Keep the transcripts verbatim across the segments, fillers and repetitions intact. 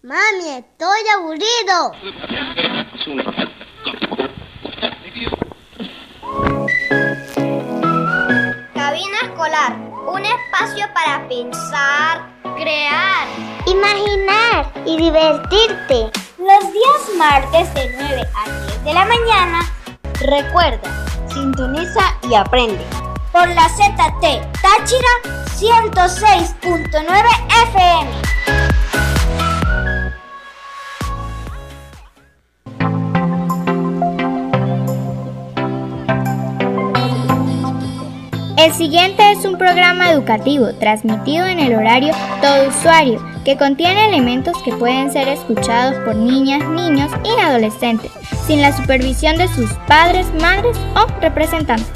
Mami, estoy aburrido. Cabina escolar, un espacio para pensar, crear, imaginar y divertirte. Los días martes de nueve a diez de la mañana. Recuerda, sintoniza y aprende. Por la Z T Táchira ciento seis punto nueve F M. El siguiente es un programa educativo transmitido en el horario todo usuario que contiene elementos que pueden ser escuchados por niñas, niños y adolescentes sin la supervisión de sus padres, madres o representantes.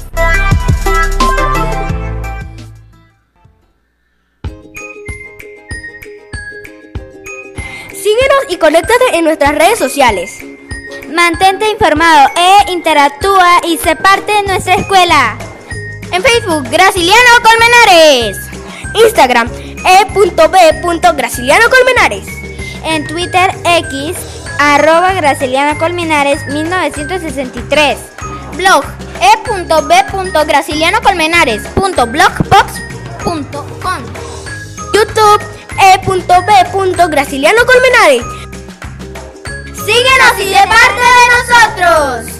Síguenos y conéctate en nuestras redes sociales. Mantente informado e interactúa y sé parte de nuestra escuela. En Facebook, Graciliano Colmenares. Instagram, e punto be punto graciliano colmenares. En Twitter, X, arroba Graciliano Colmenares mil novecientos sesenta y tres. Blog, e punto be punto graciliano colmenares punto blogspot punto com. YouTube, e punto be punto graciliano colmenares. Síguenos y sé parte de nosotros.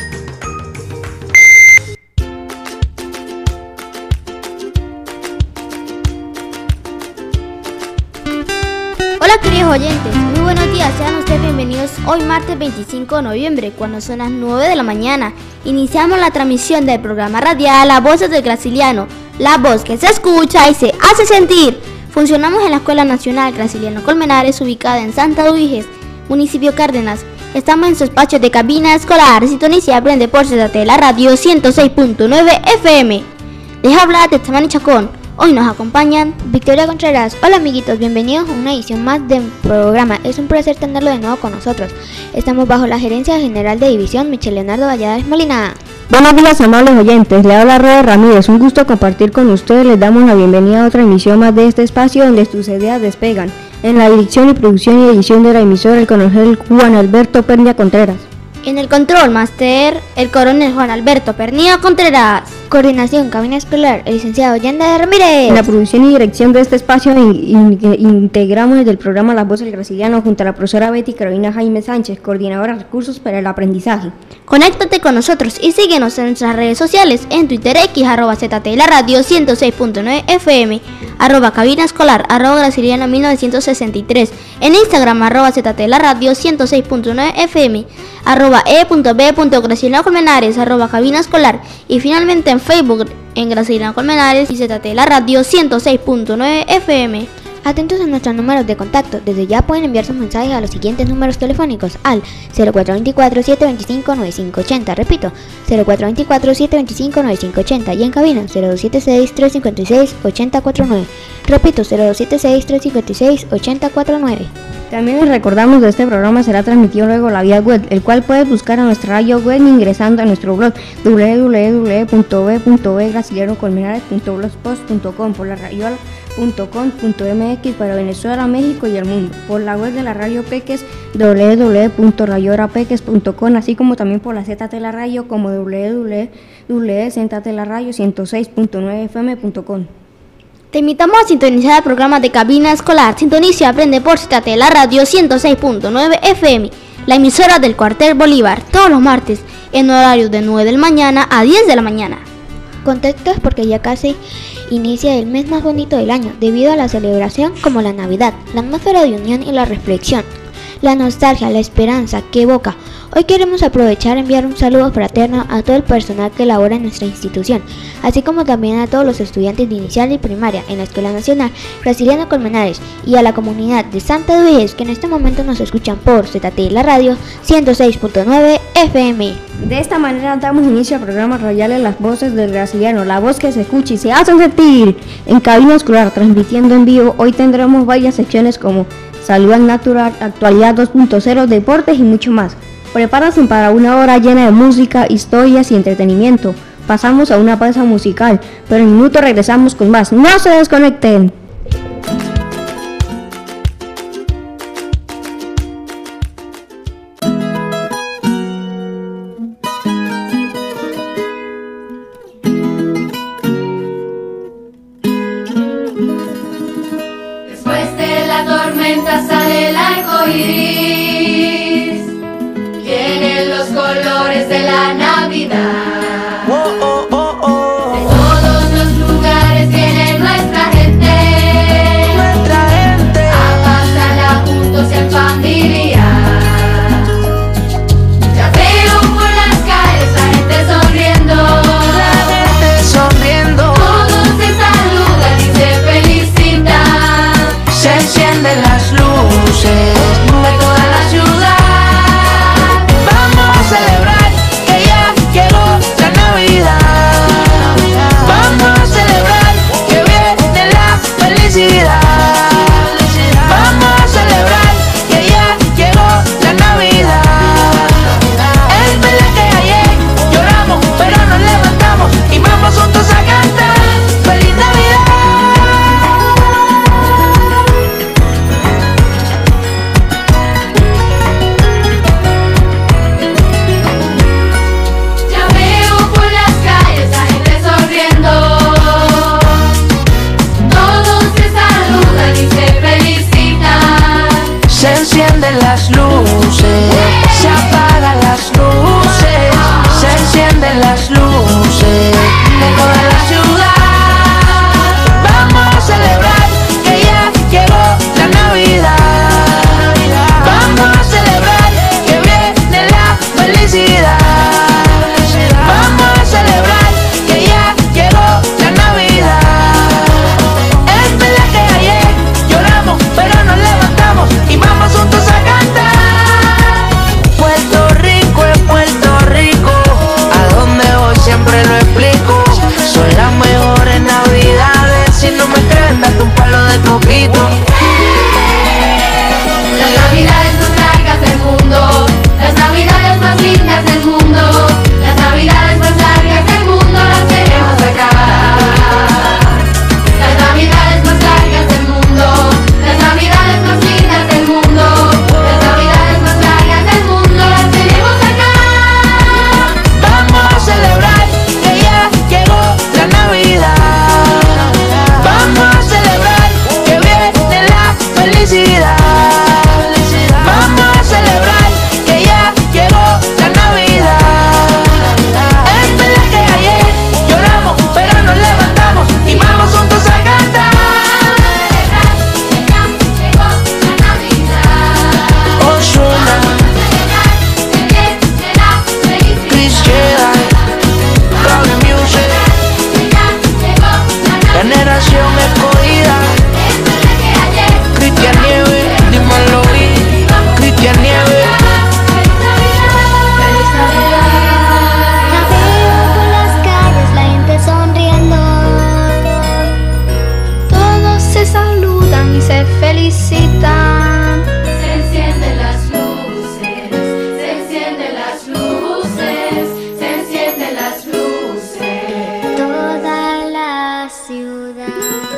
Hola queridos oyentes, muy buenos días, sean ustedes bienvenidos hoy martes veinticinco de noviembre, cuando son las nueve de la mañana. Iniciamos la transmisión del programa radial La Voz del Graciliano, la voz que se escucha y se hace sentir. Funcionamos en la Escuela Nacional Graciliano Colmenares, ubicada en Santa Duiges, municipio Cárdenas. Estamos en su espacio de cabina escolar, sintoniza y aprende por Z T la radio ciento seis punto nueve F M. Les habla de Tamani Chacón. Hoy nos acompañan Victoria Contreras. Hola amiguitos, bienvenidos a una edición más del programa. Es un placer tenerlo de nuevo con nosotros. Estamos bajo la gerencia general de división Michel Leonardo Valladares Molina. Buenos días amables oyentes, le habla Roda Ramírez, un gusto compartir con ustedes. Les damos la bienvenida a otra emisión más de este espacio donde tus ideas despegan. En la dirección y producción y edición de la emisora el coronel Juan Alberto Pernilla Contreras. En el control máster, el coronel Juan Alberto Pernilla Contreras. Coordinación, cabina escolar, el licenciado Yanda Ramírez. En la producción y dirección de este espacio in, in, integramos desde el programa La Voz del Graciliano junto a la profesora Betty Carolina Jaime Sánchez, coordinadora de recursos para el aprendizaje. Conéctate con nosotros y síguenos en nuestras redes sociales, en Twitter X, arroba Z T la radio ciento seis punto nueve F M, arroba cabina escolar, arroba graciliano mil novecientos sesenta y tres, en Instagram, arroba Z T la radio ciento seis punto nueve F M, arroba e punto be punto graciliano colmenares, arroba cabina escolar, y finalmente en Facebook en Graciliano Colmenares y Z T la radio ciento seis punto nueve F M. Atentos a nuestros números de contacto. Desde ya pueden enviar sus mensajes a los siguientes números telefónicos: al cero cuatro dos cuatro, siete dos cinco, nueve cinco ocho cero, repito, cero cuatro dos cuatro, siete dos cinco, nueve cinco ocho cero, y en cabina cero dos siete seis, tres cinco seis, ocho cero cuatro nueve, repito, cero dos siete seis, tres cinco seis, ocho cero cuatro nueve. También les recordamos que este programa será transmitido luego la vía web, el cual puedes buscar a nuestra radio web ingresando a nuestro blog doble u doble u doble u punto be punto be graciliano colmenares punto blogspot punto com, por la radio punto com punto m x para Venezuela, México y el mundo, por la web de la radio Peques doble u doble u doble u punto radio hora peques punto com, así como también por la Z T la radio como doble u doble u doble u punto Z T la radio ciento seis punto nueve F M punto com. Te invitamos a sintonizar el programa de cabina escolar. Sintoniza y aprende por Z T la radio ciento seis punto nueve F M, la emisora del Cuartel Bolívar, todos los martes en horario de nueve de la mañana a diez de la mañana. Contentos porque ya casi inicia el mes más bonito del año, debido a la celebración como la Navidad, la atmósfera de unión y la reflexión, la nostalgia, la esperanza que evoca. Hoy queremos aprovechar y enviar un saludo fraterno a todo el personal que labora en nuestra institución, así como también a todos los estudiantes de inicial y primaria en la Escuela Nacional Graciliano Colmenares y a la comunidad de Santa Duiges que en este momento nos escuchan por Z T la radio ciento seis punto nueve F M. De esta manera damos inicio al programa radial Las Voces del Graciliano, la voz que se escucha y se hace sentir. En cabina escolar, transmitiendo en vivo, hoy tendremos varias secciones como Salud Natural, Actualidad dos punto cero, Deportes y mucho más. Prepárense para una hora llena de música, historias y entretenimiento. Pasamos a una pausa musical, pero en un minuto regresamos con más. ¡No se desconecten! amigos y en familia. Ya veo por las calles la gente sonriendo, la gente sonriendo. Todos se saludan y se felicitan. Se encienden las luces de toda la ciudad. Vamos a celebrar que ya llegó la Navidad. Vamos a celebrar que viene la felicidad. Vamos a celebrar que ya llegó la Navidad. Es verdad que ayer lloramos, pero nos levantamos y vamos juntos a cantar ¡Feliz Navidad! Ya veo por las calles la gente sonriendo, todos se saludan y se felicitan. Se encienden las luces, se apagan las luces, se encienden las luces de toda la ciudad. Vamos a celebrar que ya llegó la Navidad. Vamos a celebrar que viene la felicidad. Vamos a celebrar que ya llegó la Navidad. Es verdad que ayer lloramos, pero nos levantamos y vamos juntos a cantar. Puerto Rico es Puerto Rico, a donde voy siempre lo explico. Son las mejores navidades, si no me creen date un palo de coquito. Las navidades más largas del mundo, las navidades más lindas del mundo, las navidades más largas del mundo las tenemos acá. Las navidades más largas del mundo, las navidades más lindas del mundo, las navidades más largas del mundo las tenemos acá. Vamos a celebrar que ya llegó la Navidad. Vamos a celebrar que viene la felicidad. Vamos a celebrar que ya llegó la Navidad. Es verdad que ayer lloramos, pero nos levantamos y vamos juntos a cantar. Llegó la Navidad. Ozuna, Que viene la felicidad. Chris Jedi, Robbie Music, Ya llegó la Navidad. Generación Escogida, Es verdad que ayer Cristian Nieves, dímelo y Cristian Nieves. Feliz Navidad. Ya veo por las calles la gente sonriendo, Todos se saludan y se felicitan. Se encienden las luces, se encienden las luces, se encienden las luces. toda la ciudad.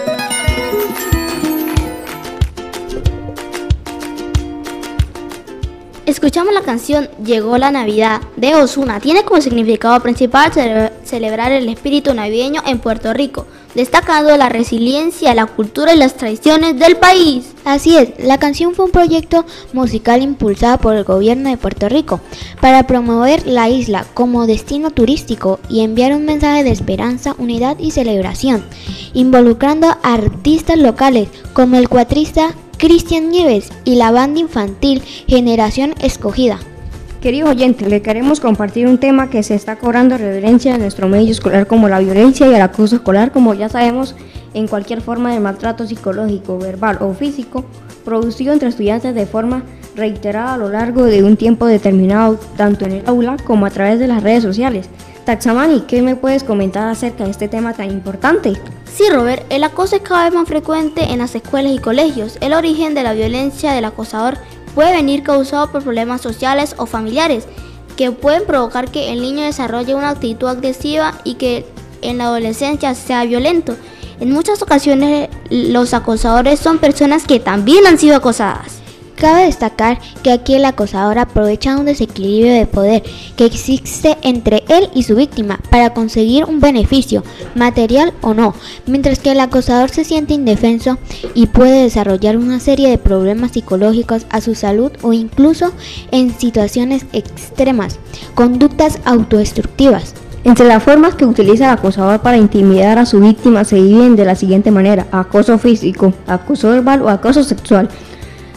Escuchamos la canción Llegó la Navidad de Ozuna. Tiene como significado principal cele- celebrar el espíritu navideño en Puerto Rico, destacando la resiliencia, la cultura y las tradiciones del país. Así es, la canción fue un proyecto musical impulsado por el gobierno de Puerto Rico para promover la isla como destino turístico y enviar un mensaje de esperanza, unidad y celebración, involucrando a artistas locales como el cuatrista Cristian Nieves y la banda infantil Generación Escogida. Queridos oyentes, les queremos compartir un tema que se está cobrando reverencia en nuestro medio escolar, como la violencia y el acoso escolar. Como ya sabemos, en cualquier forma de maltrato psicológico, verbal o físico producido entre estudiantes de forma reiterada a lo largo de un tiempo determinado, tanto en el aula como a través de las redes sociales. Taxamani, ¿qué me puedes comentar acerca de este tema tan importante? Sí, Robert, el acoso es cada vez más frecuente en las escuelas y colegios. El origen de la violencia del acosador puede venir causado por problemas sociales o familiares que pueden provocar que el niño desarrolle una actitud agresiva y que en la adolescencia sea violento. En muchas ocasiones los acosadores son personas que también han sido acosadas. Cabe destacar que aquí el acosador aprovecha un desequilibrio de poder que existe entre él y su víctima para conseguir un beneficio, material o no, mientras que el acosador se siente indefenso y puede desarrollar una serie de problemas psicológicos a su salud o incluso en situaciones extremas, conductas autodestructivas. Entre las formas que utiliza el acosador para intimidar a su víctima se dividen de la siguiente manera: acoso físico, acoso verbal o acoso sexual.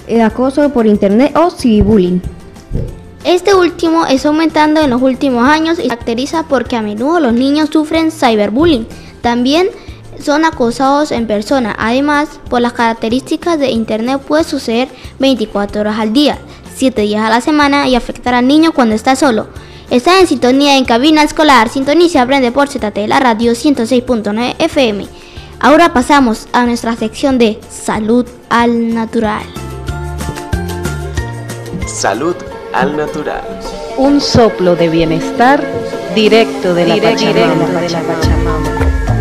el acoso por internet o ciberbullying. Este último es aumentando en los últimos años y se caracteriza porque a menudo los niños sufren cyberbullying. También son acosados en persona. Además, por las características de internet puede suceder veinticuatro horas al día, siete días a la semana y afectar al niño cuando está solo. Está en sintonía en Cabina Escolar, sintoniza Aprende por Z T, la radio ciento seis punto nueve F M. Ahora pasamos a nuestra sección de Salud al Natural. Salud al Natural. Un soplo de bienestar directo de la Directo Pachamama. de la Pachamama.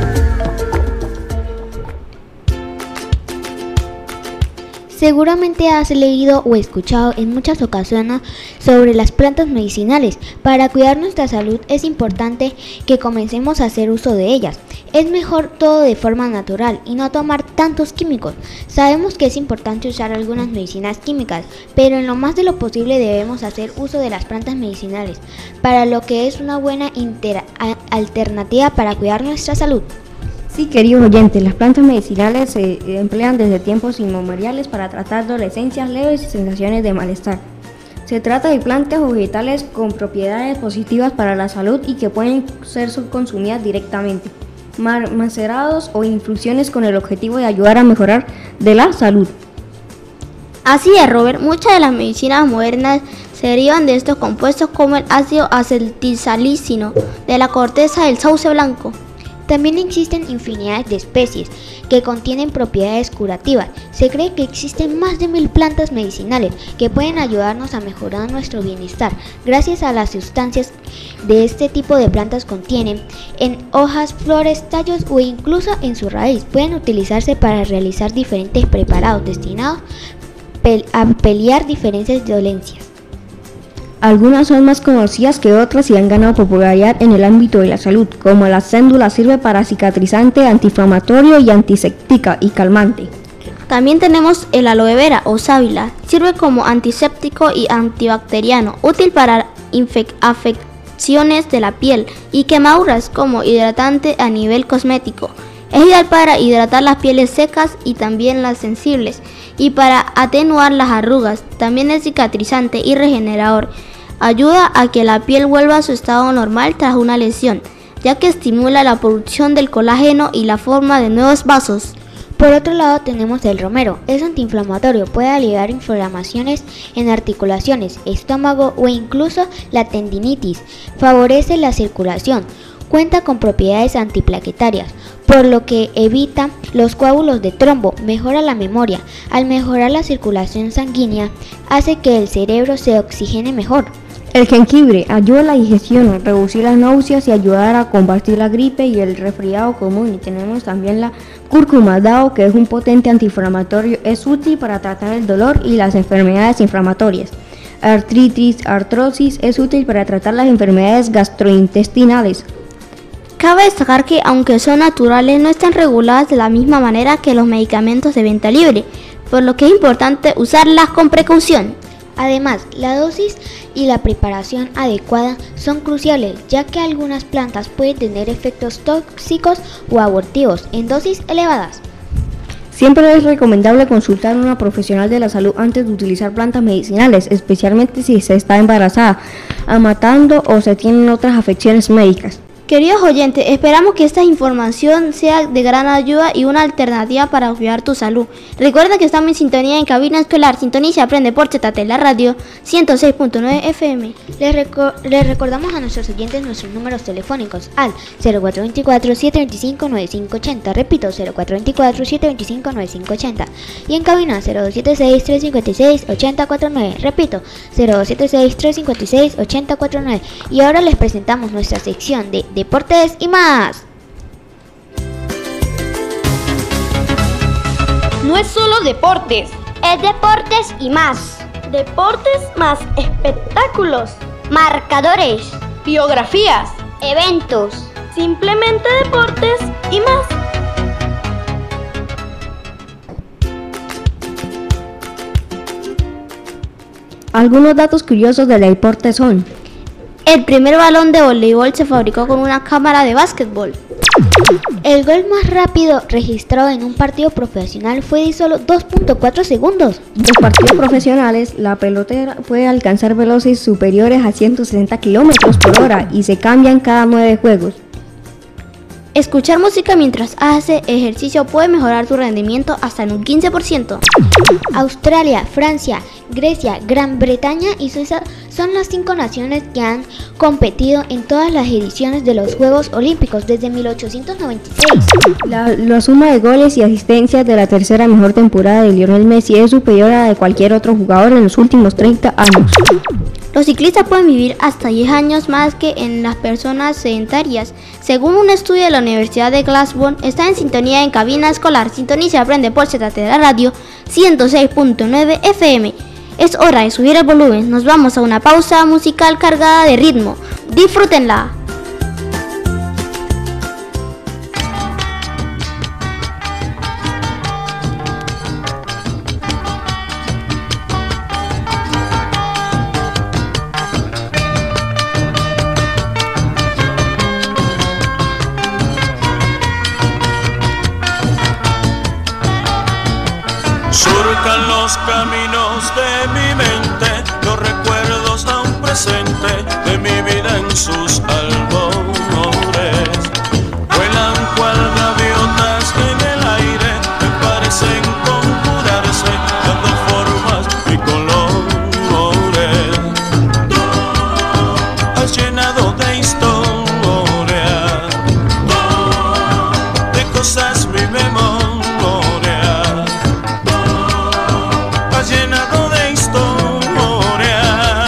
Seguramente has leído o escuchado en muchas ocasiones sobre las plantas medicinales. Para cuidar nuestra salud es importante que comencemos a hacer uso de ellas. Es mejor todo de forma natural y no tomar tantos químicos. Sabemos que es importante usar algunas medicinas químicas, pero en lo más de lo posible debemos hacer uso de las plantas medicinales, para lo que es una buena inter- alternativa para cuidar nuestra salud. Sí, queridos oyentes, las plantas medicinales se emplean desde tiempos inmemoriales para tratar dolencias leves y sensaciones de malestar. Se trata de plantas o vegetales con propiedades positivas para la salud y que pueden ser consumidas directamente, macerados o infusiones con el objetivo de ayudar a mejorar de la salud. Así es, Robert, muchas de las medicinas modernas se derivan de estos compuestos como el ácido acetilsalicílico de la corteza del sauce blanco. También existen infinidades de especies que contienen propiedades curativas. Se cree que existen más de mil plantas medicinales que pueden ayudarnos a mejorar nuestro bienestar gracias a las sustancias de este tipo de plantas contienen en hojas, flores, tallos o incluso en su raíz. Pueden utilizarse para realizar diferentes preparados destinados a paliar diferentes dolencias. Algunas son más conocidas que otras y han ganado popularidad en el ámbito de la salud, como la céndula sirve para cicatrizante, antiinflamatorio y antiséptica y calmante. También tenemos el aloe vera o sábila, sirve como antiséptico y antibacteriano, útil para infec- afecciones de la piel y quemaduras como hidratante a nivel cosmético. Es ideal para hidratar las pieles secas y también las sensibles y para atenuar las arrugas. También es cicatrizante y regenerador. Ayuda a que la piel vuelva a su estado normal tras una lesión, ya que estimula la producción del colágeno y la forma de nuevos vasos. Por otro lado tenemos el romero. Es antiinflamatorio, puede aliviar inflamaciones en articulaciones, estómago o incluso la tendinitis. Favorece la circulación. Cuenta con propiedades antiplaquetarias, por lo que evita los coágulos de trombo, mejora la memoria. Al mejorar la circulación sanguínea, hace que el cerebro se oxigene mejor. El jengibre ayuda a la digestión, reducir las náuseas y ayudar a combatir la gripe y el resfriado común. Y tenemos también la cúrcuma, dado que es un potente antiinflamatorio, es útil para tratar el dolor y las enfermedades inflamatorias. Artritis, artrosis, es útil para tratar las enfermedades gastrointestinales. Cabe destacar que, aunque son naturales, no están reguladas de la misma manera que los medicamentos de venta libre, por lo que es importante usarlas con precaución. Además, la dosis y la preparación adecuada son cruciales, ya que algunas plantas pueden tener efectos tóxicos o abortivos en dosis elevadas. Siempre es recomendable consultar a una profesional de la salud antes de utilizar plantas medicinales, especialmente si se está embarazada, amatando o se tienen otras afecciones médicas. Queridos oyentes, esperamos que esta información sea de gran ayuda y una alternativa para cuidar tu salud. Recuerda que estamos en sintonía en Cabina Escolar, sintoniza y aprende por Z T, la radio ciento seis punto nueve F M. Les, reco- les recordamos a nuestros oyentes nuestros números telefónicos al cero cuatro dos cuatro, siete dos cinco, nueve cinco ocho cero, repito cero cuatro dos cuatro, siete dos cinco, nueve cinco ocho cero y en cabina cero dos siete seis, tres cinco seis, ocho cero cuatro nueve, repito cero dos siete seis, tres cinco seis, ocho cero cuatro nueve. Y ahora les presentamos nuestra sección de deportes y más. No es solo deportes, es deportes y más. Deportes más espectáculos, marcadores, biografías, eventos, simplemente deportes y más. Algunos datos curiosos del deporte son: el primer balón de voleibol se fabricó con una cámara de básquetbol. El gol más rápido registrado en un partido profesional fue de solo dos punto cuatro segundos. En los partidos profesionales, la pelotera puede alcanzar velocidades superiores a ciento sesenta kilómetros por hora y se cambian cada nueve juegos. Escuchar música mientras hace ejercicio puede mejorar tu rendimiento hasta en un quince por ciento. Australia, Francia, Grecia, Gran Bretaña y Suiza son las cinco naciones que han competido en todas las ediciones de los Juegos Olímpicos desde mil ochocientos noventa y seis. La, la suma de goles y asistencias de la tercera mejor temporada de Lionel Messi es superior a la de cualquier otro jugador en los últimos treinta años. Los ciclistas pueden vivir hasta diez años más que en las personas sedentarias. Según un estudio de la Universidad de Glasgow, está en sintonía en cabina escolar. Sintoniza y aprende por Z T de la radio ciento seis punto nueve F M. Es hora de subir el volumen. Nos vamos a una pausa musical cargada de ritmo. Disfrútenla. Surcan los caminos de mi mente, los recuerdos aún presentes de mi vida en sus albores. Vuelan cual gaviotas en el aire, me parecen conjurarse, dando formas y colores. Tú has llenado de historia, de cosas mi memoria. Llenado de historia,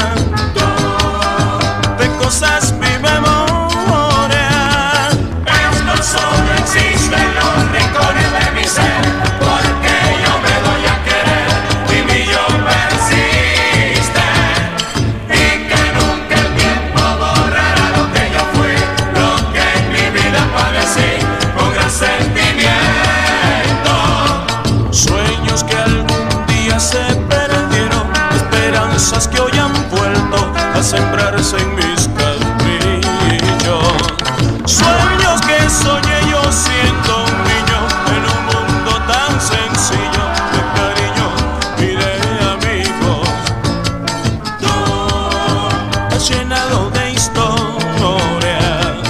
de cosas mi memoria. Esto solo existe en los rincones de mi ser, porque yo me doy a querer y mi yo persiste, y que nunca el tiempo borrará lo que yo fui, lo que en mi vida padecí con gran sentimiento. Sueños que algún se perdieron, esperanzas que hoy han vuelto a sembrarse en mis caprichos. Sueños que soñé yo siendo un niño en un mundo tan sencillo de cariño y de amigos. Tú has llenado de historia,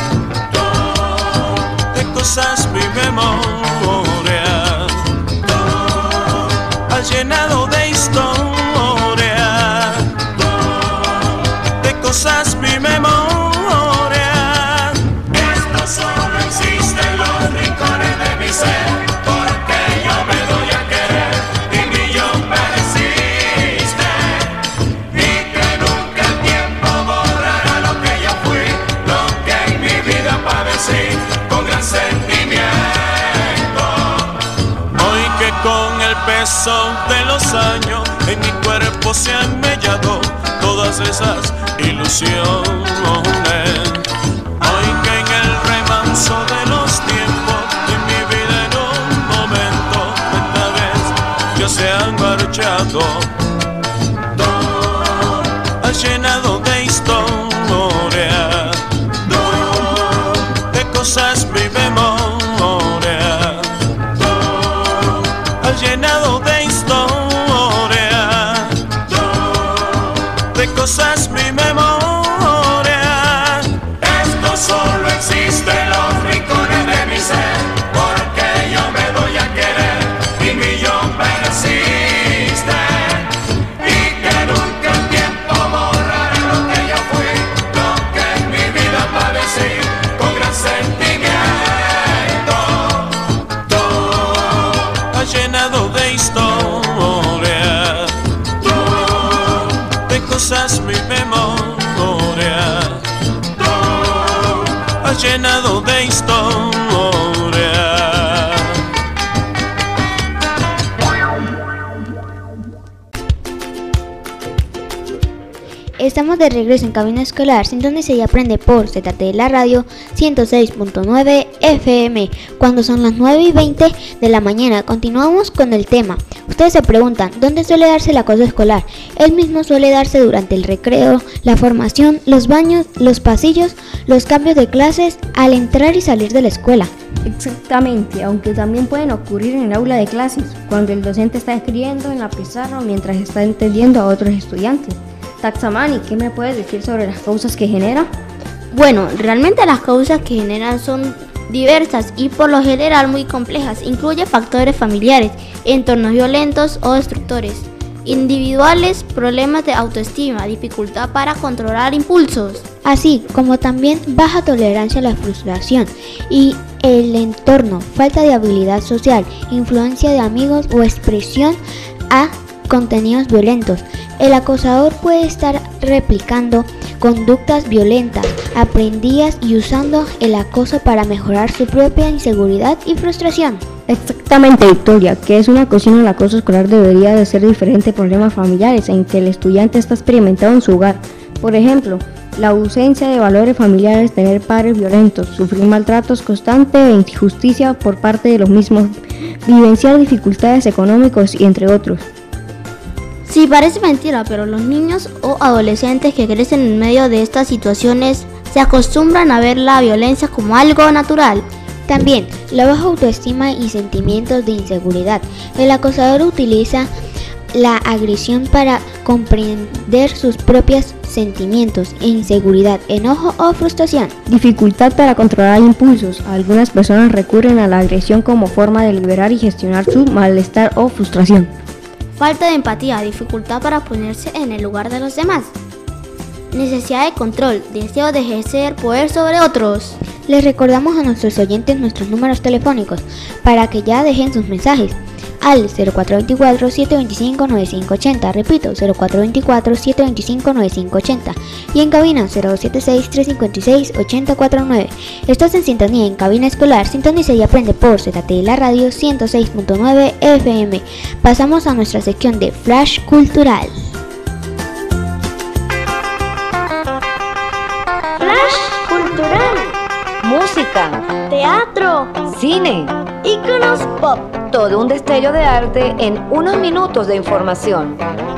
de cosas mi memoria. Has llenado de historia, de cosas mi memoria. Esto solo existe en los rincones de mi ser, porque yo me doy a querer y mi yo persiste, y que nunca el tiempo borrará lo que yo fui, lo que en mi vida padecí con gran sentimiento. Hoy que con el peso de los años en mi cuerpo se han mellado todas esas ilusiones. Hoy que en el remanso de los tiempos en mi vida en un momento esta vez ya se han marchado. Tú has llenado de historia, tú de cosas mi memoria. Has llenado de historia, de cosas mi memoria. Esto solo existe en los rincones de mi ser, porque yo me doy a querer y mi yo persiste, y que nunca el tiempo borrará lo que yo fui, lo que en mi vida padecí con gran sentimiento. Tú has llenado de historia, tú de cosas mi memoria. Tú has llenado de historia. Estamos de regreso en cabina escolar, sintoniza y aprende por Z T de la radio ciento seis punto nueve F M, cuando son las nueve y veinte de la mañana. Continuamos con el tema. Ustedes se preguntan, ¿dónde suele darse el acoso escolar? El mismo suele darse durante el recreo, la formación, los baños, los pasillos, los cambios de clases, al entrar y salir de la escuela. Exactamente, aunque también pueden ocurrir en el aula de clases, cuando el docente está escribiendo en la pizarra mientras está entendiendo a otros estudiantes. Taxamani, ¿qué me puedes decir sobre las causas que genera? Bueno, realmente las causas que generan son diversas y por lo general muy complejas. Incluye factores familiares, entornos violentos o destructores, individuales, problemas de autoestima, dificultad para controlar impulsos, así como también baja tolerancia a la frustración y el entorno, falta de habilidad social, influencia de amigos o expresión a contenidos violentos. El acosador puede estar replicando conductas violentas, aprendidas y usando el acoso para mejorar su propia inseguridad y frustración. Exactamente, Victoria, que es una cocina el acoso escolar debería de ser diferentes problemas familiares en que el estudiante está experimentando en su hogar. Por ejemplo, la ausencia de valores familiares, tener padres violentos, sufrir maltratos constantes e injusticia por parte de los mismos, vivenciar dificultades económicas y entre otros. Sí, parece mentira, pero los niños o adolescentes que crecen en medio de estas situaciones se acostumbran a ver la violencia como algo natural. También, la baja autoestima y sentimientos de inseguridad. El acosador utiliza la agresión para comprender sus propios sentimientos, inseguridad, enojo o frustración. Dificultad para controlar impulsos. Algunas personas recurren a la agresión como forma de liberar y gestionar su malestar o frustración. Falta de empatía, dificultad para ponerse en el lugar de los demás. Necesidad de control, deseo de ejercer poder sobre otros. Les recordamos a nuestros oyentes nuestros números telefónicos para que ya dejen sus mensajes al cero cuatro dos cuatro, siete dos cinco, nueve cinco ocho cero, repito, cero cuatro dos cuatro, siete dos cinco, nueve cinco ocho cero y en cabina cero dos siete seis, tres cinco seis, ocho cero cuatro nueve. Estás en sintonía en Cabina Escolar, sintoniza y aprende por Z T La Radio ciento seis punto nueve F M. Pasamos a nuestra sección de Flash Cultural. Flash Cultural. Música, Teatro. cine, Íconos pop. todo un destello de arte en unos minutos de información.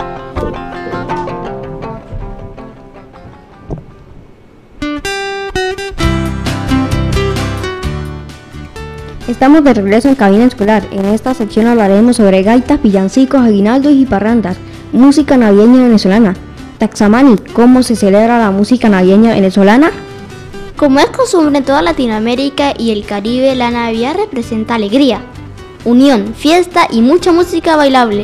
Estamos de regreso en Cabina Escolar. En esta sección hablaremos sobre gaitas, villancicos, aguinaldos y parrandas, música navideña venezolana. Taxamani, ¿cómo se celebra la música navideña venezolana? Como es costumbre en toda Latinoamérica y el Caribe, la Navidad representa alegría, unión, fiesta y mucha música bailable.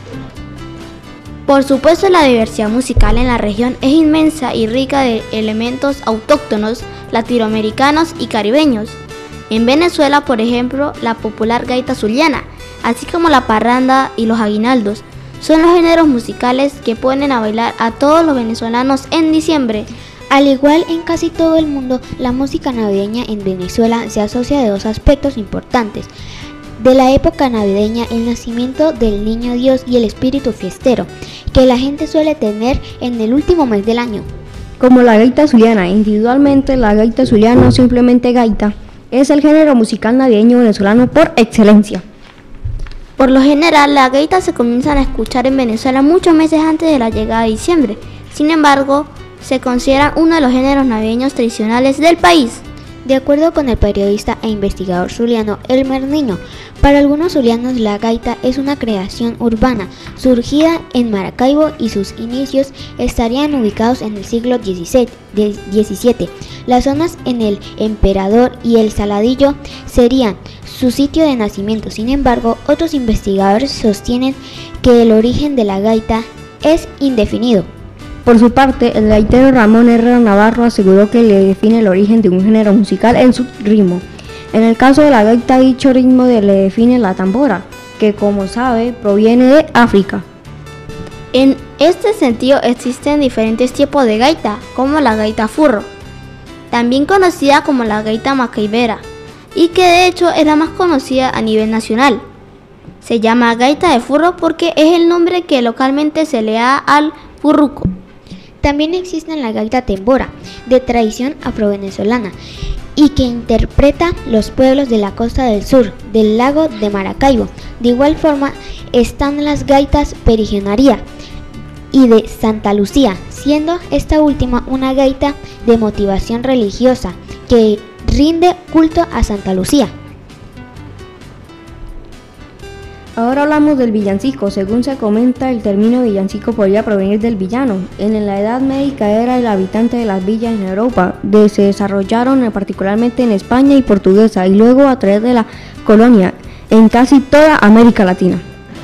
Por supuesto, la diversidad musical en la región es inmensa y rica de elementos autóctonos, latinoamericanos y caribeños. En Venezuela, por ejemplo, la popular gaita zuliana, así como la parranda y los aguinaldos, son los géneros musicales que ponen a bailar a todos los venezolanos en diciembre. Al igual en casi todo el mundo, la música navideña en Venezuela se asocia de dos aspectos importantes. De la época navideña, el nacimiento del niño Dios y el espíritu fiestero, que la gente suele tener en el último mes del año. Como la gaita zuliana, individualmente la gaita zuliana o simplemente gaita, es el género musical navideño venezolano por excelencia. Por lo general, las gaitas se comienzan a escuchar en Venezuela muchos meses antes de la llegada de diciembre. Sin embargo, se consideran uno de los géneros navideños tradicionales del país. De acuerdo con el periodista e investigador zuliano Elmer Niño, para algunos zulianos la gaita es una creación urbana surgida en Maracaibo y sus inicios estarían ubicados en el siglo diecisiete. Las zonas en el Emperador y el Saladillo serían su sitio de nacimiento. Sin embargo, otros investigadores sostienen que el origen de la gaita es indefinido. Por su parte, el gaitero Ramón Herrera Navarro aseguró que le define el origen de un género musical en su ritmo. En el caso de la gaita, dicho ritmo le define la tambora, que como sabe proviene de África. En este sentido existen diferentes tipos de gaita, como la gaita furro, también conocida como la gaita macaibera, y que de hecho es la más conocida a nivel nacional. Se llama gaita de furro porque es el nombre que localmente se le da al furruco. También existe la gaita tembora, de tradición afrovenezolana, y que interpreta los pueblos de la costa del sur del lago de Maracaibo. De igual forma están las gaitas Peregrinaria y de Santa Lucía, siendo esta última una gaita de motivación religiosa que rinde culto a Santa Lucía. Ahora hablamos del villancico. Según se comenta, el término villancico podría provenir del villano. En la Edad Médica era el habitante de las villas en Europa, de, se desarrollaron particularmente en España y Portuguesa, y luego a través de la colonia en casi toda América Latina.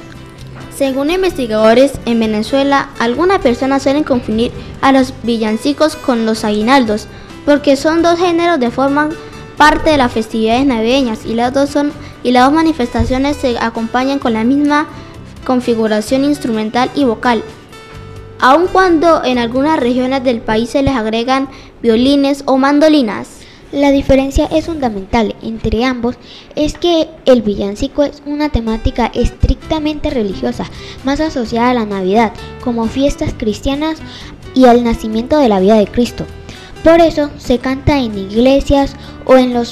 Según investigadores, en Venezuela, algunas personas suelen confundir a los villancicos con los aguinaldos, porque son dos géneros que forman parte de las festividades navideñas y las dos son y las dos manifestaciones se acompañan con la misma configuración instrumental y vocal, aun cuando en algunas regiones del país se les agregan violines o mandolinas. La diferencia es fundamental entre ambos es que el villancico es una temática estrictamente religiosa, más asociada a la Navidad, como fiestas cristianas y al nacimiento de la vida de Cristo. Por eso se canta en iglesias o en los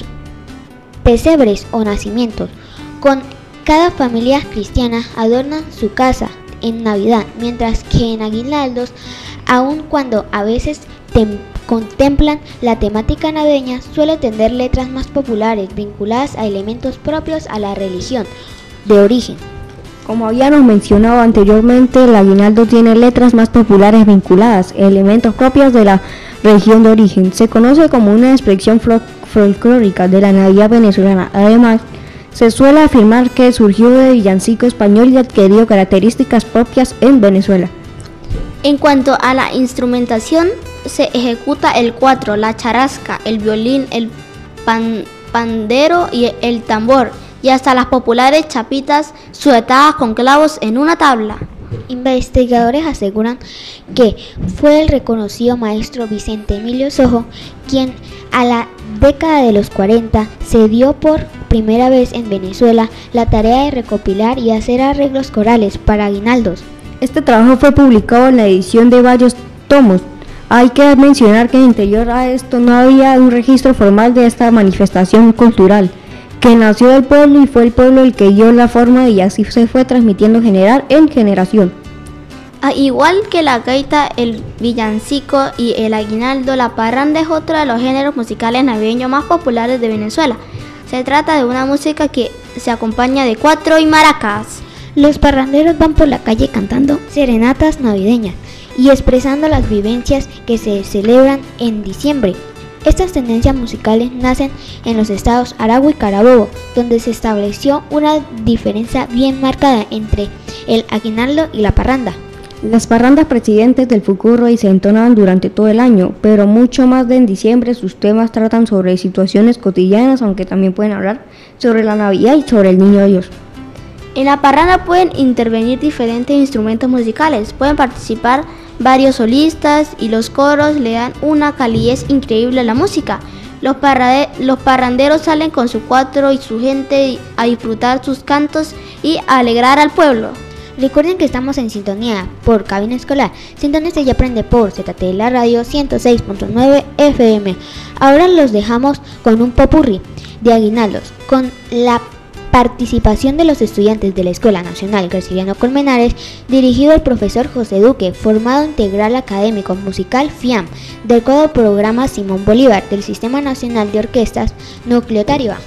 pesebres o nacimientos. Con cada familia cristiana adorna su casa en Navidad, mientras que en aguinaldos, aun cuando a veces tem- contemplan la temática navideña, suele tener letras más populares vinculadas a elementos propios a la religión de origen. Como habíamos mencionado anteriormente, el aguinaldo tiene letras más populares vinculadas a elementos propios de la región de origen. Se conoce como una expresión fol- folclórica de la Navidad venezolana. Además, se suele afirmar que surgió de villancico español y adquirió características propias en Venezuela. En cuanto a la instrumentación, se ejecuta el cuatro, la charasca, el violín, el pan- pandero y el tambor, y hasta las populares chapitas sujetadas con clavos en una tabla. Investigadores aseguran que fue el reconocido maestro Vicente Emilio Sojo quien a la década de los cuarenta se dio por primera vez en Venezuela la tarea de recopilar y hacer arreglos corales para aguinaldos. Este trabajo fue publicado en la edición de varios tomos. Hay que mencionar que anterior a esto no había un registro formal de esta manifestación cultural, que nació del pueblo y fue el pueblo el que dio la forma y así se fue transmitiendo general en generación. Al igual que la gaita, el villancico y el aguinaldo, la parranda es otro de los géneros musicales navideños más populares de Venezuela. Se trata de una música que se acompaña de cuatro y maracas. Los parranderos van por la calle cantando serenatas navideñas y expresando las vivencias que se celebran en diciembre. Estas tendencias musicales nacen en los estados Aragua y Carabobo, donde se estableció una diferencia bien marcada entre el aguinaldo y la parranda. Las parrandas presidentes del Fucurro se entonan durante todo el año, pero mucho más de en diciembre. Sus temas tratan sobre situaciones cotidianas, aunque también pueden hablar sobre la Navidad y sobre el Niño Dios. En la parranda pueden intervenir diferentes instrumentos musicales, pueden participar varios solistas y los coros le dan una calidez increíble a la música. Los, parrade- los parranderos salen con su cuatro y su gente a disfrutar sus cantos y a alegrar al pueblo. Recuerden que estamos en sintonía por Cabina Escolar. Sintonízate y aprende por Z T La Radio ciento seis punto nueve F M. Ahora los dejamos con un popurrí de aguinaldos, con la participación de los estudiantes de la Escuela Nacional Graciliano Colmenares, dirigido al profesor José Duque, formado integral académico musical FIAM, del Codo Programa Simón Bolívar, del Sistema Nacional de Orquestas Núcleo Tariba.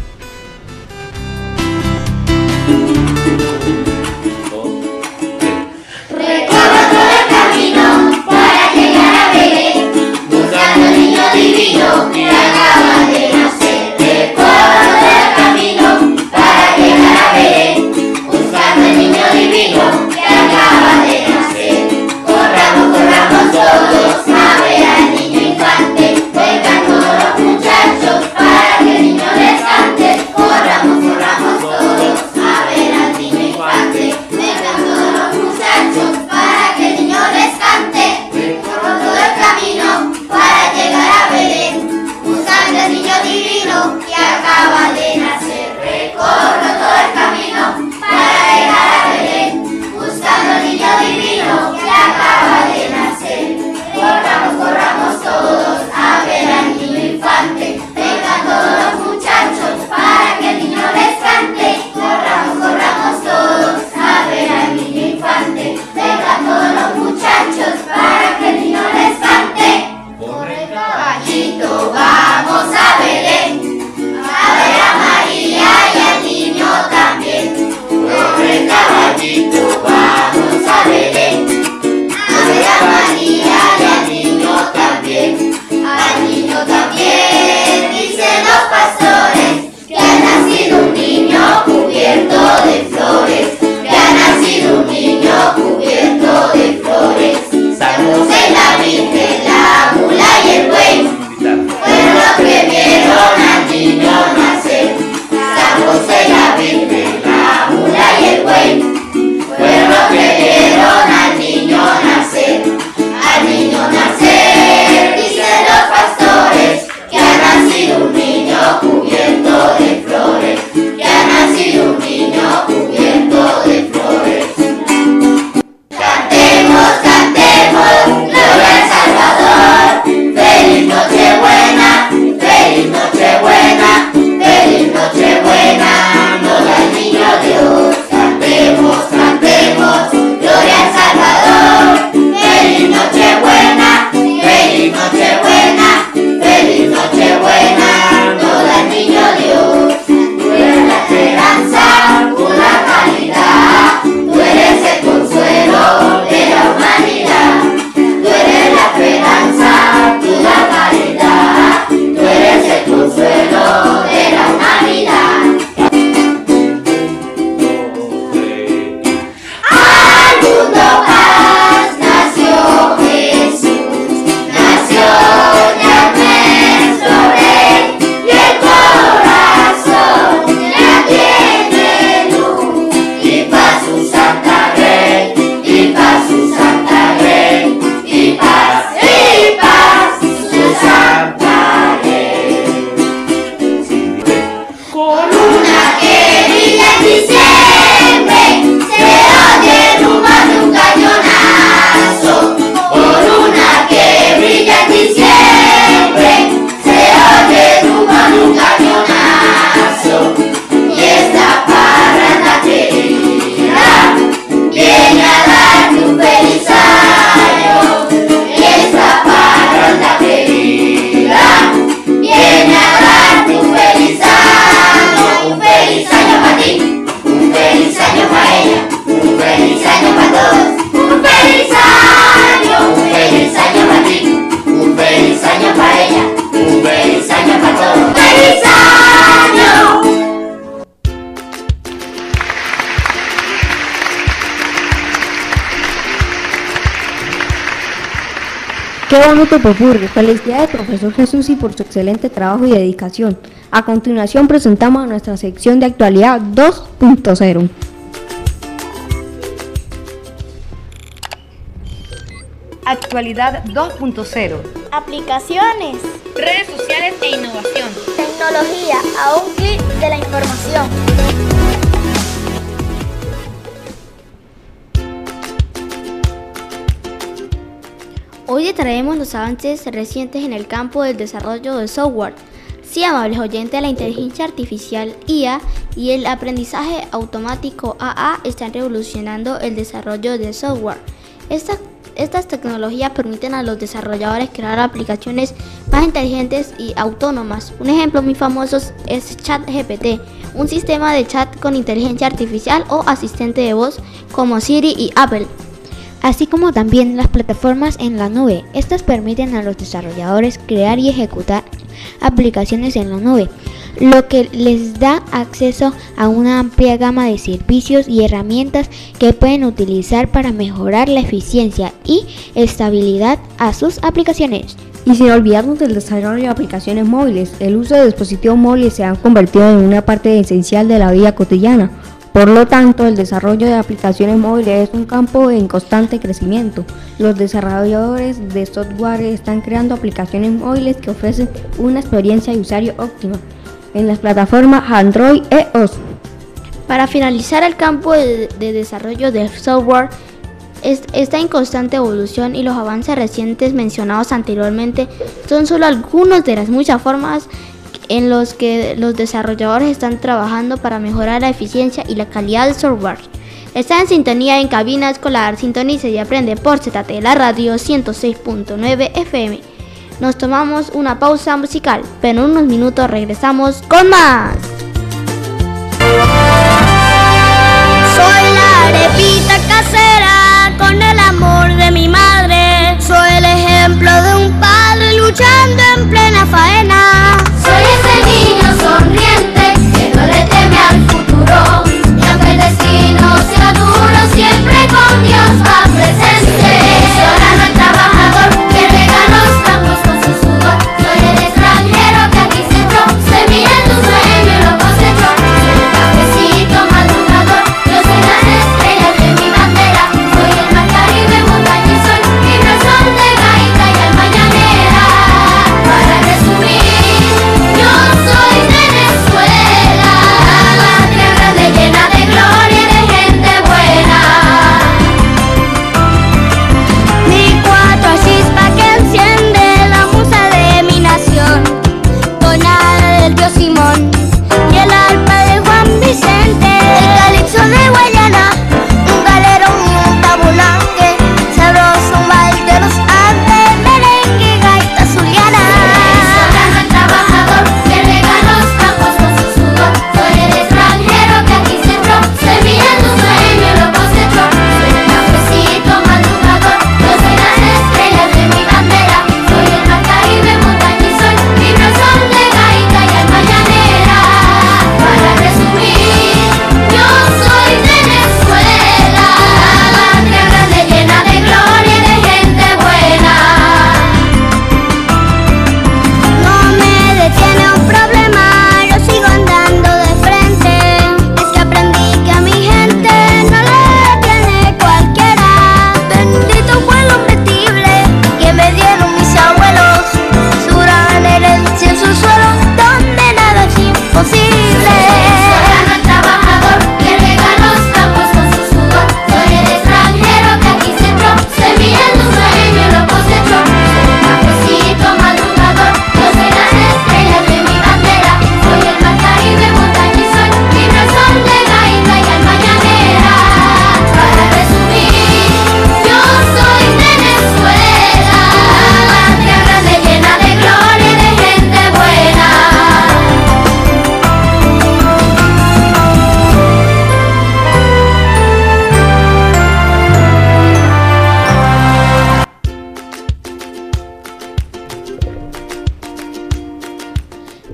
Recorro todo el camino para llegar a Belén, buscando al niño divino que acaba de nacer. Recorro todo el camino para llegar a Belén, buscando al niño divino que acaba de nacer. Corramos, corramos todos a ver al niño infante, vengan todos los muchachos para que el niño descanse. ¡Qué bonito popurrí! Felicidades, profesor Jesús, y por su excelente trabajo y dedicación. A continuación presentamos nuestra sección de actualidad dos punto cero. Actualidad dos punto cero. Aplicaciones, redes sociales e innovación. tecnología a un clic de la información. Hoy te traemos los avances recientes en el campo del desarrollo de software. Sí, amables oyentes, la inteligencia artificial I A y el aprendizaje automático A A están revolucionando el desarrollo de software. Esta, estas tecnologías permiten a los desarrolladores crear aplicaciones más inteligentes y autónomas. Un ejemplo muy famoso es ChatGPT, un sistema de chat con inteligencia artificial o asistente de voz como Siri y Apple. Así como también las plataformas en la nube. Estas permiten a los desarrolladores crear y ejecutar aplicaciones en la nube, lo que les da acceso a una amplia gama de servicios y herramientas que pueden utilizar para mejorar la eficiencia y estabilidad a sus aplicaciones. Y sin olvidarnos del desarrollo de aplicaciones móviles, el uso de dispositivos móviles se han convertido en una parte esencial de la vida cotidiana. Por lo tanto, el desarrollo de aplicaciones móviles es un campo en constante crecimiento. Los desarrolladores de software están creando aplicaciones móviles que ofrecen una experiencia de usuario óptima en las plataformas Android e iOS. Para finalizar, el campo de, de desarrollo del software es, está en constante evolución y los avances recientes mencionados anteriormente son solo algunas de las muchas formas en los que los desarrolladores están trabajando para mejorar la eficiencia y la calidad del software. Está en sintonía en cabina escolar, sintoniza y aprende por Z T, la radio ciento seis punto nueve F M. Nos tomamos una pausa musical, pero en unos minutos regresamos con más. Soy la arepita casera con el amor de mi madre. Soy el ejemplo de un padre luchando en plena faena. Soy ese niño sonriente que no le teme al futuro, y aunque el destino sea duro, siempre con Dios va presente. Soy el trabajador que rega los campos con su sudor. Soy el extranjero que aquí se echó semilla en tu sueño y lo cosechó. Soy el cafecito madrugador, yo soy las estrellas de mi bandera. Soy el mar Caribe, montaña y sol.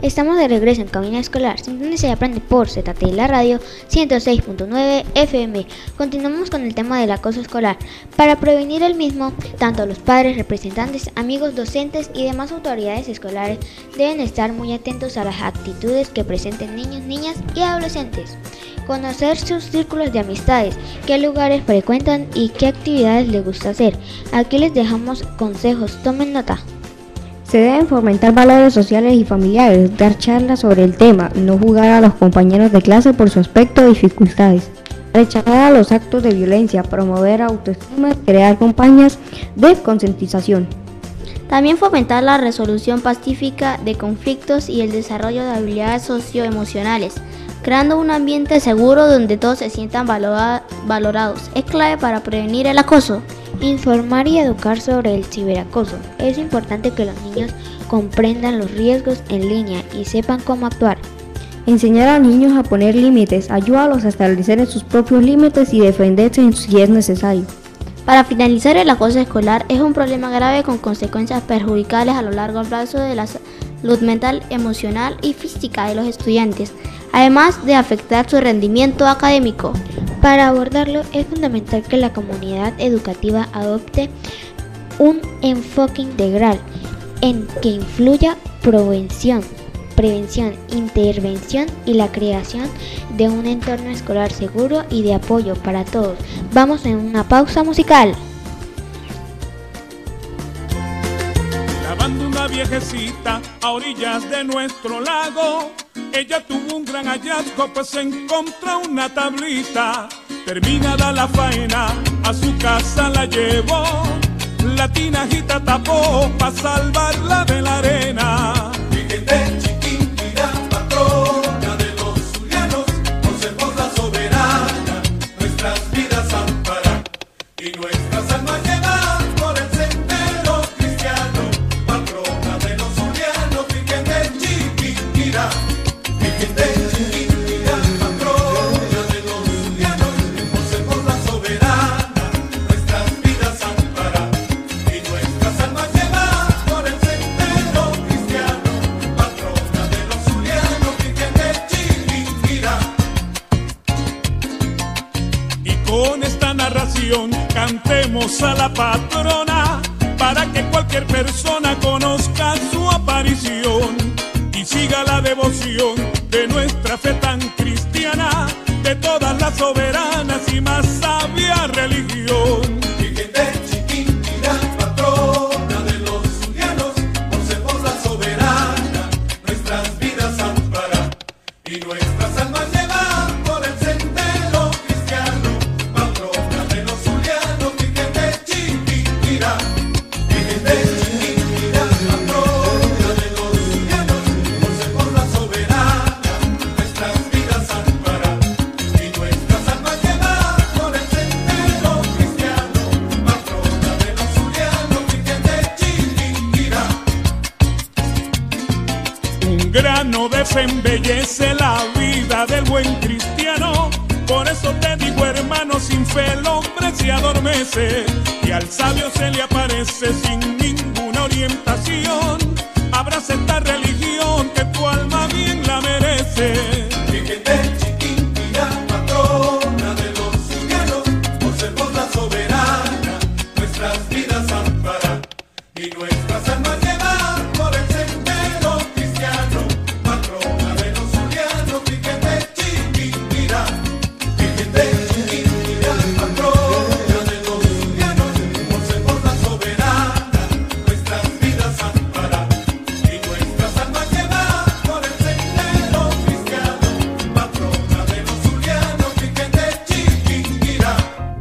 Estamos de regreso en Cabina Escolar, Sintoniza y Aprende por Z T La Radio ciento seis punto nueve F M. Continuamos con el tema del acoso escolar. Para prevenir el mismo, tanto los padres, representantes, amigos, docentes y demás autoridades escolares deben estar muy atentos a las actitudes que presenten niños, niñas y adolescentes. Conocer sus círculos de amistades, qué lugares frecuentan y qué actividades les gusta hacer. Aquí les dejamos consejos, tomen nota. Se deben fomentar valores sociales y familiares, dar charlas sobre el tema, no juzgar a los compañeros de clase por su aspecto o dificultades, rechazar a los actos de violencia, promover autoestima, crear campañas de concientización. También fomentar la resolución pacífica de conflictos y el desarrollo de habilidades socioemocionales, creando un ambiente seguro donde todos se sientan valora- valorados. Es clave para prevenir el acoso. Informar y educar sobre el ciberacoso. Es importante que los niños comprendan los riesgos en línea y sepan cómo actuar. Enseñar a los niños a poner límites, ayúdalos a establecer sus propios límites y defenderse si es necesario. Para finalizar, el acoso escolar es un problema grave con consecuencias perjudiciales a lo largo plazo de la salud mental, emocional y física de los estudiantes, además de afectar su rendimiento académico. Para abordarlo es fundamental que la comunidad educativa adopte un enfoque integral en que influya prevención, prevención, intervención y la creación de un entorno escolar seguro y de apoyo para todos. Vamos en una pausa musical. Lavando una viejecita a orillas de nuestro lago, ella tuvo un gran hallazgo, pues encontró una tablita. Terminada la faena, a su casa la llevó, la tinajita tapó pa' salvarla de la arena. Virgen de Chiquinquirá, patrona de los zulianos, conservó la soberana, nuestras vidas ampara y nuestras almas lleva por el sendero cristiano. Patrona de los zulianos, Virgen de Chiquinquirá. Virgen de Chiquinquirá, patrona de los zulianos, conservó la soberana, nuestras vidas ampara y nuestras almas lleva por el sendero cristiano. Patrona de los zulianos, Virgen de Chiquinquirá. Y con esta narración cantemos a la patrona para que cualquier persona conozca su aparición y siga la devoción de nuestra fe tan cristiana, de todas las soberanas y más sabia religión. Virgen de Chiquinquirá, patrona de los zulianos, conservó la soberana, nuestras vidas ampara y nuestras almas lleva por el sendero cristiano. Patrona de los zulianos, Virgen de Chiquinquirá. Virgen de Chiquinquirá, patrona de los zulianos, conservó la soberana, nuestras vidas ampara y nuestras almas lleva por el sendero cristiano. Patrona de los zulianos, Virgen de Chiquinquirá. Un grano de fe embellece la vida del buen cristiano. Por eso te digo, hermano, sin fe el hombre se adormece y al sabio se le aparece sin ninguna orientación. Abraza esta religión que tu alma bien la merece. Virgen de Chiquinquirá, patrona de los zulianos, conservó la soberana, nuestras vidas ampara y nuestras almas lleva por el sendero cristiano. Patrona de los zulianos, Virgen de Chiquinquirá. Virgen de Chiquinquirá, patrona de los zulianos, conservó la soberana, nuestras vidas ampara y nuestras almas lleva por el sendero cristiano. Patrona de los zulianos, Virgen de Chiquinquirá.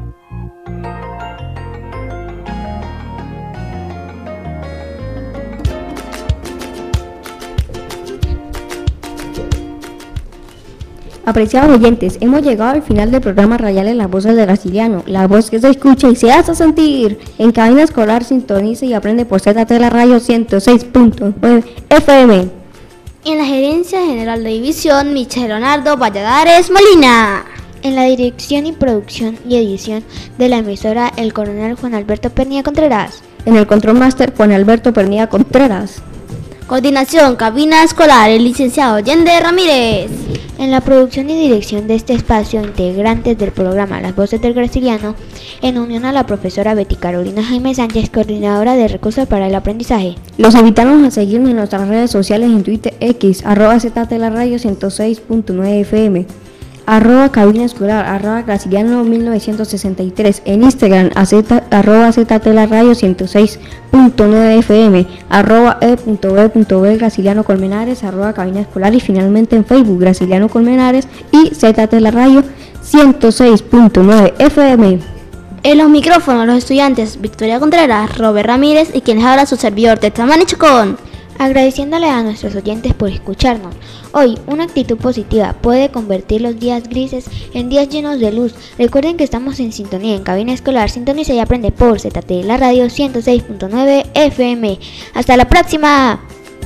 Apreciados oyentes, hemos llegado al final del programa Radial en las voces de Graciliano, la voz que se escucha y se hace sentir. En Cabina Escolar sintoniza y aprende por Z T La Radio ciento seis punto nueve F M. En la Gerencia General de División, Michel Leonardo Valladares Molina. En la dirección y producción y edición de la emisora, el coronel Juan Alberto Pernilla Contreras. En el Control Master, Juan Alberto Pernilla Contreras. Coordinación, cabina escolar, el licenciado Yender Ramírez. En la producción y dirección de este espacio, integrantes del programa Las Voces del Graciliano, en unión a la profesora Betty Carolina Jaime Sánchez, coordinadora de recursos para el aprendizaje. Los invitamos a seguirnos en nuestras redes sociales en Twitter X, arroba ZT la radio ciento seis punto nueve F M, arroba cabina escolar, arroba graciliano mil novecientos sesenta y tres, en Instagram, a Z, arroba ZT la radio ciento seis punto nueve F M, arroba e punto b punto b graciliano colmenares, arroba cabina escolar, y finalmente en Facebook, Graciliano Colmenares y ZT la radio ciento seis punto nueve F M. En los micrófonos, los estudiantes Victoria Contreras, Robert Ramírez y quien les habla su servidor Testamani Chacón. Agradeciéndole a nuestros oyentes por escucharnos. Hoy, una actitud positiva puede convertir los días grises en días llenos de luz. Recuerden que estamos en sintonía en cabina escolar, sintoniza y aprende por Z T la radio ciento seis punto nueve F M. ¡Hasta la próxima!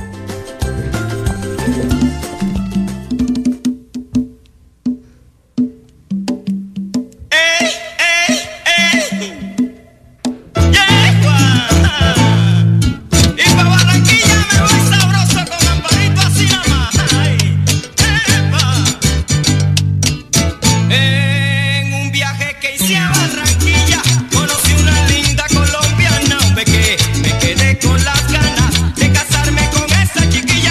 Con las ganas de casarme con esa chiquilla.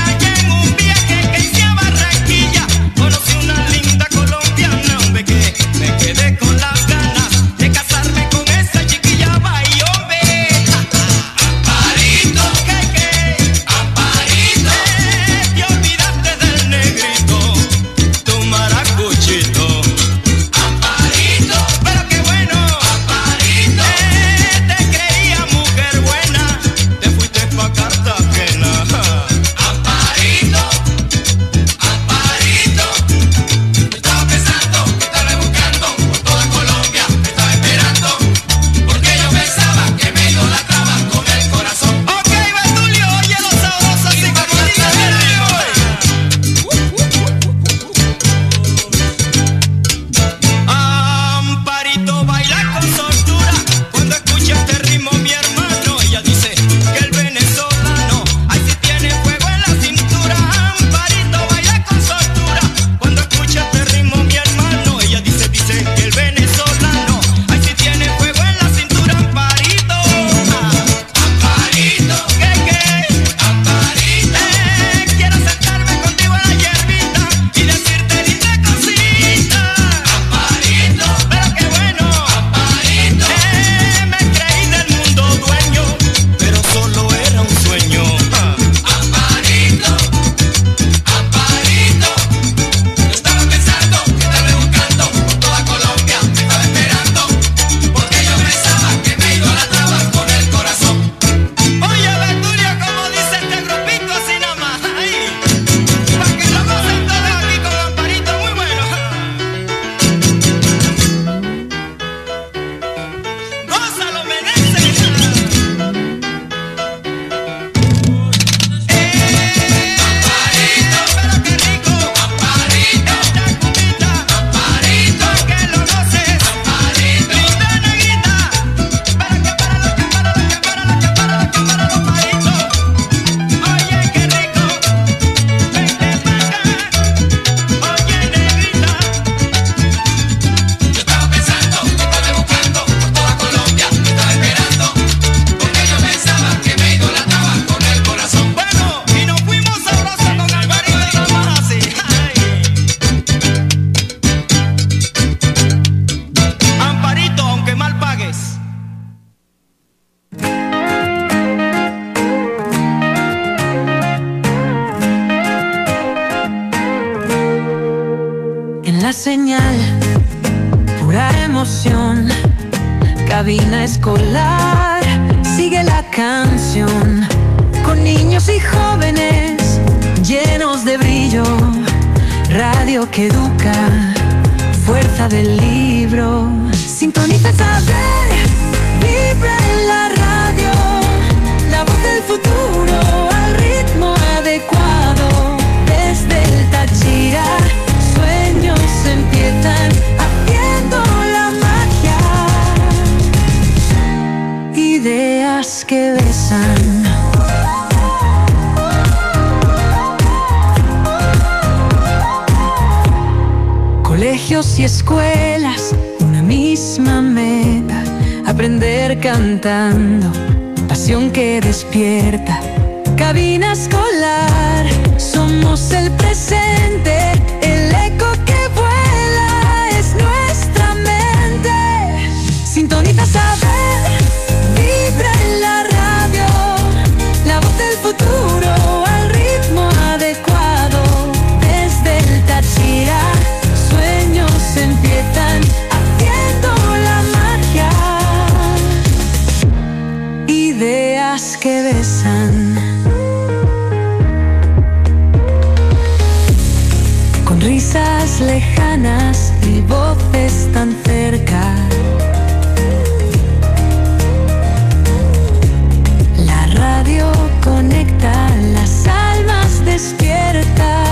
la señal, pura emoción, cabina escolar, sigue la canción, con niños y jóvenes llenos de brillo, radio que educa, fuerza del libro, sintoniza saber, vibra en la radio, la voz del futuro, al ritmo adecuado, desde el Táchira, sueños empiezan haciendo la magia, ideas que besan. colegios y escuelas, una misma meta, aprender cantando, pasión que despierta. Cabina escolar, somos el presente, el eco que vuela es nuestra mente. Sintoniza saber, vibra en la radio, la voz del futuro al ritmo adecuado. Desde el Táchira, sueños empiezan haciendo la magia. Ideas que besan, con risas lejanas y voces tan cerca. La radio conecta las almas despiertas.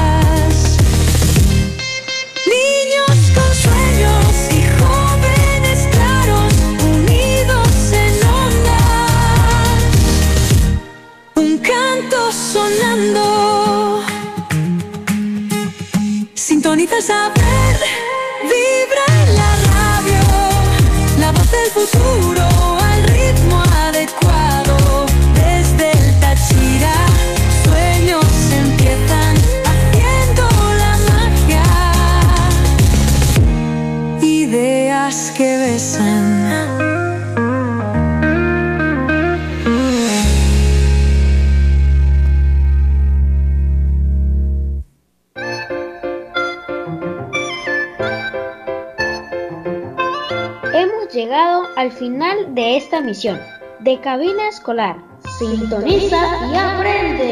Niños con sueños y jóvenes claros, unidos en ondas. Un canto sonando. Sintoniza saber, vibra en la radio, la voz del futuro al ritmo adecuado. Desde el Táchira, sueños empiezan haciendo la magia. Ideas que besan. Hemos llegado al final de esta misión de Cabina Escolar. Sintoniza y aprende.